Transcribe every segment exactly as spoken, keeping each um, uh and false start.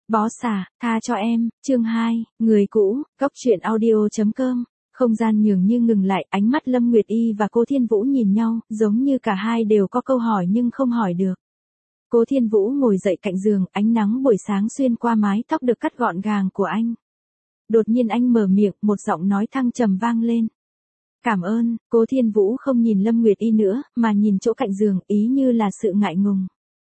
Bó xả, tha cho em, chương hai, người cũ, góc truyện audio.com. Không gian nhường như ngừng lại, ánh mắt Lâm Nguyệt Y và Cố Thiên Vũ nhìn nhau, giống như cả hai đều có câu hỏi nhưng không hỏi được. Cố Thiên Vũ ngồi dậy cạnh giường, ánh nắng buổi sáng xuyên qua mái tóc được cắt gọn gàng của anh. Đột nhiên anh mở miệng, một giọng nói thăng trầm vang lên. Cảm ơn. Cố Thiên Vũ không nhìn Lâm Nguyệt Y nữa, mà nhìn chỗ cạnh giường, ý như là sự ngại ngùng.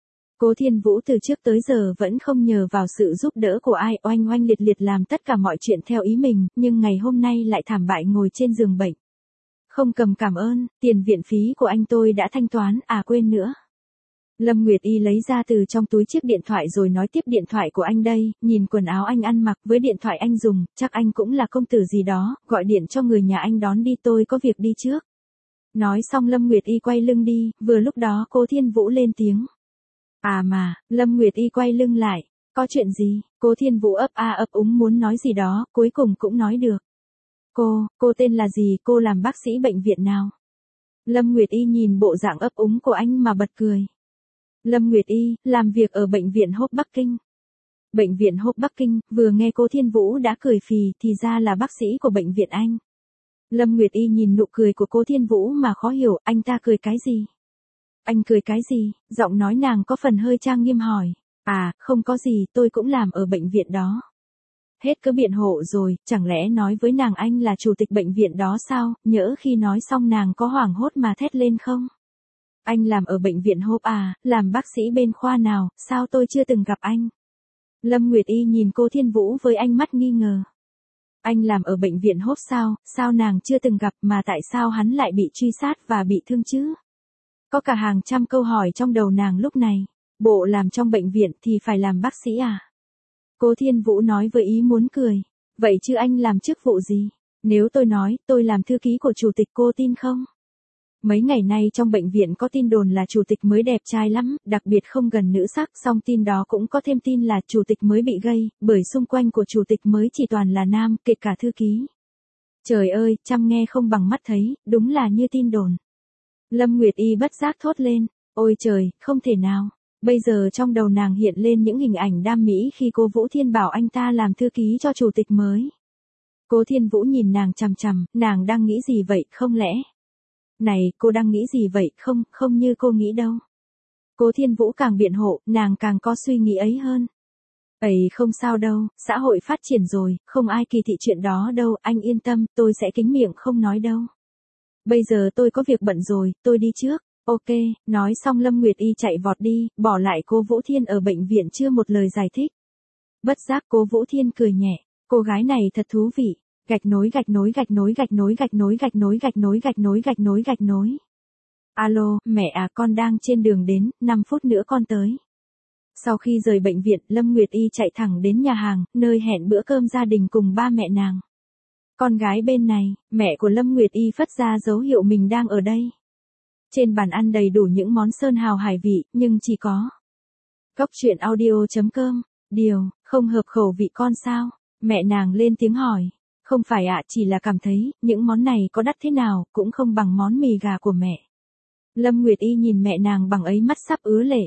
Cố Thiên Vũ từ trước tới giờ vẫn không nhờ vào sự giúp đỡ của ai, oanh oanh liệt liệt làm tất cả mọi chuyện theo ý mình, nhưng ngày hôm nay lại thảm bại ngồi trên giường bệnh. Không cầm cảm ơn, tiền viện phí của anh tôi đã thanh toán, à quên nữa. Lâm Nguyệt Y lấy ra từ trong túi chiếc điện thoại rồi nói tiếp điện thoại của anh đây, nhìn quần áo anh ăn mặc với điện thoại anh dùng, chắc anh cũng là công tử gì đó, gọi điện cho người nhà anh đón đi, tôi có việc đi trước. Nói xong Lâm Nguyệt Y quay lưng đi, vừa lúc đó Cố Thiên Vũ lên tiếng. À mà, Lâm Nguyệt Y quay lưng lại, có chuyện gì? Cố Thiên Vũ ấp a ấp úng muốn nói gì đó, cuối cùng cũng nói được. Cô, cô tên là gì, cô làm bác sĩ bệnh viện nào? Lâm Nguyệt Y nhìn bộ dạng ấp úng của anh mà bật cười. Lâm Nguyệt Y, làm việc ở bệnh viện Hope Bắc Kinh. Bệnh viện Hope Bắc Kinh, vừa nghe Cố Thiên Vũ đã cười phì, thì ra là bác sĩ của bệnh viện anh. Lâm Nguyệt Y nhìn nụ cười của Cố Thiên Vũ mà khó hiểu, anh ta cười cái gì? Anh cười cái gì? Giọng nói nàng có phần hơi trang nghiêm hỏi. À, không có gì, tôi cũng làm ở bệnh viện đó. Hết cứ biện hộ rồi, chẳng lẽ nói với nàng anh là chủ tịch bệnh viện đó sao? Nhỡ khi nói xong nàng có hoảng hốt mà thét lên không? Anh làm ở bệnh viện Hope à, làm bác sĩ bên khoa nào, sao tôi chưa từng gặp anh? Lâm Nguyệt Y nhìn Cố Thiên Vũ với ánh mắt nghi ngờ. Anh làm ở bệnh viện Hope sao, sao nàng chưa từng gặp mà tại sao hắn lại bị truy sát và bị thương chứ? Có cả hàng trăm câu hỏi trong đầu nàng lúc này. Bộ làm trong bệnh viện thì phải làm bác sĩ à? Cố Thiên Vũ nói với ý muốn cười. Vậy chứ anh làm chức vụ gì? Nếu tôi nói tôi làm thư ký của chủ tịch cô tin không? Mấy ngày nay trong bệnh viện có tin đồn là chủ tịch mới đẹp trai lắm, đặc biệt không gần nữ sắc, song tin đó cũng có thêm tin là chủ tịch mới bị gay, bởi xung quanh của chủ tịch mới chỉ toàn là nam, kể cả thư ký. Trời ơi, chăm nghe không bằng mắt thấy, đúng là như tin đồn. Lâm Nguyệt Y bất giác thốt lên, ôi trời, không thể nào. Bây giờ trong đầu nàng hiện lên những hình ảnh đam mỹ khi cô Vũ Thiên bảo anh ta làm thư ký cho chủ tịch mới. Cố Thiên Vũ nhìn nàng chằm chằm, nàng đang nghĩ gì vậy, không lẽ? Này, cô đang nghĩ gì vậy, không, không như cô nghĩ đâu. Cố Thiên Vũ càng biện hộ, nàng càng có suy nghĩ ấy hơn. Ấy không sao đâu, xã hội phát triển rồi, không ai kỳ thị chuyện đó đâu, anh yên tâm, tôi sẽ kín miệng không nói đâu. Bây giờ tôi có việc bận rồi, tôi đi trước. Ok, nói xong Lâm Nguyệt Y chạy vọt đi, bỏ lại cô Vũ Thiên ở bệnh viện chưa một lời giải thích. Bất giác cô Vũ Thiên cười nhẹ, cô gái này thật thú vị. Gạch nối gạch nối gạch nối gạch nối gạch nối gạch nối gạch nối gạch nối gạch nối gạch nối. Alo, mẹ à, con đang trên đường đến, năm phút nữa con tới. Sau khi rời bệnh viện, Lâm Nguyệt Y chạy thẳng đến nhà hàng, nơi hẹn bữa cơm gia đình cùng ba mẹ nàng. Con gái bên này, mẹ của Lâm Nguyệt Y phất ra dấu hiệu mình đang ở đây. Trên bàn ăn đầy đủ những món sơn hào hải vị, nhưng chỉ có góc truyện audio.com, điều, không hợp khẩu vị con sao? Mẹ nàng lên tiếng hỏi. Không phải ạ, chỉ là cảm thấy, những món này có đắt thế nào, cũng không bằng món mì gà của mẹ. Lâm Nguyệt Y nhìn mẹ nàng bằng ấy mắt sắp ứa lệ.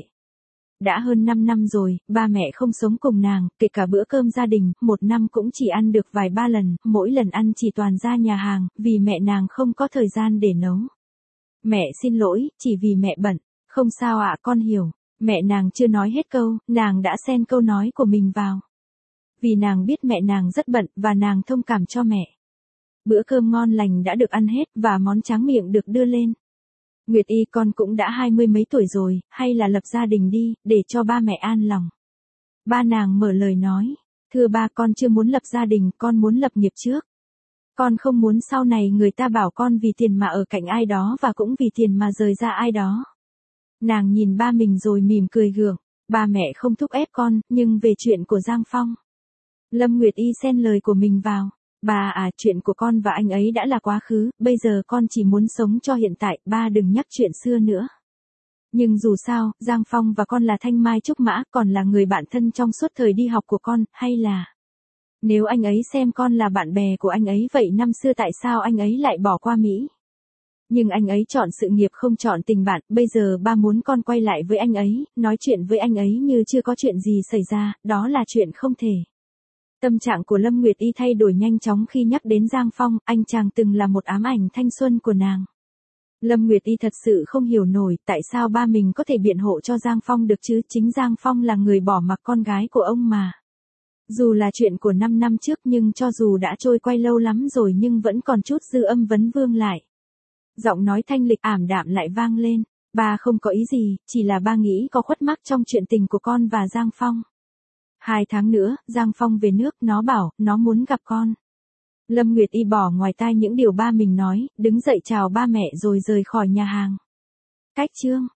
Đã hơn năm năm rồi, ba mẹ không sống cùng nàng, kể cả bữa cơm gia đình, một năm cũng chỉ ăn được vài ba lần, mỗi lần ăn chỉ toàn ra nhà hàng, vì mẹ nàng không có thời gian để nấu. Mẹ xin lỗi, chỉ vì mẹ bận. Không sao ạ, con hiểu. Mẹ nàng chưa nói hết câu, nàng đã xen câu nói của mình vào. Vì nàng biết mẹ nàng rất bận, và nàng thông cảm cho mẹ. Bữa cơm ngon lành đã được ăn hết, và món tráng miệng được đưa lên. Nguyệt Y, con cũng đã hai mươi mấy tuổi rồi, hay là lập gia đình đi, để cho ba mẹ an lòng. Ba nàng mở lời nói. Thưa ba, con chưa muốn lập gia đình, con muốn lập nghiệp trước. Con không muốn sau này người ta bảo con vì tiền mà ở cạnh ai đó và cũng vì tiền mà rời ra ai đó. Nàng nhìn ba mình rồi mỉm cười gượng. Ba mẹ không thúc ép con, nhưng về chuyện của Giang Phong. Lâm Nguyệt Y xen lời của mình vào. Ba à, chuyện của con và anh ấy đã là quá khứ, bây giờ con chỉ muốn sống cho hiện tại, ba đừng nhắc chuyện xưa nữa. Nhưng dù sao, Giang Phong và con là thanh mai trúc mã, còn là người bạn thân trong suốt thời đi học của con, hay là... Nếu anh ấy xem con là bạn bè của anh ấy vậy năm xưa tại sao anh ấy lại bỏ qua Mỹ? Nhưng anh ấy chọn sự nghiệp không chọn tình bạn, bây giờ ba muốn con quay lại với anh ấy, nói chuyện với anh ấy như chưa có chuyện gì xảy ra, đó là chuyện không thể. Tâm trạng của Lâm Nguyệt Y thay đổi nhanh chóng khi nhắc đến Giang Phong, anh chàng từng là một ám ảnh thanh xuân của nàng. Lâm Nguyệt Y thật sự không hiểu nổi tại sao ba mình có thể biện hộ cho Giang Phong được chứ, chính Giang Phong là người bỏ mặc con gái của ông mà. Dù là chuyện của năm năm trước nhưng cho dù đã trôi quay lâu lắm rồi nhưng vẫn còn chút dư âm vấn vương lại. Giọng nói thanh lịch ảm đạm lại vang lên, ba không có ý gì, chỉ là ba nghĩ có khuất mắc trong chuyện tình của con và Giang Phong. Hai tháng nữa, Giang Phong về nước, nó bảo, nó muốn gặp con. Lâm Nguyệt Y bỏ ngoài tai những điều ba mình nói, đứng dậy chào ba mẹ rồi rời khỏi nhà hàng. Cách chương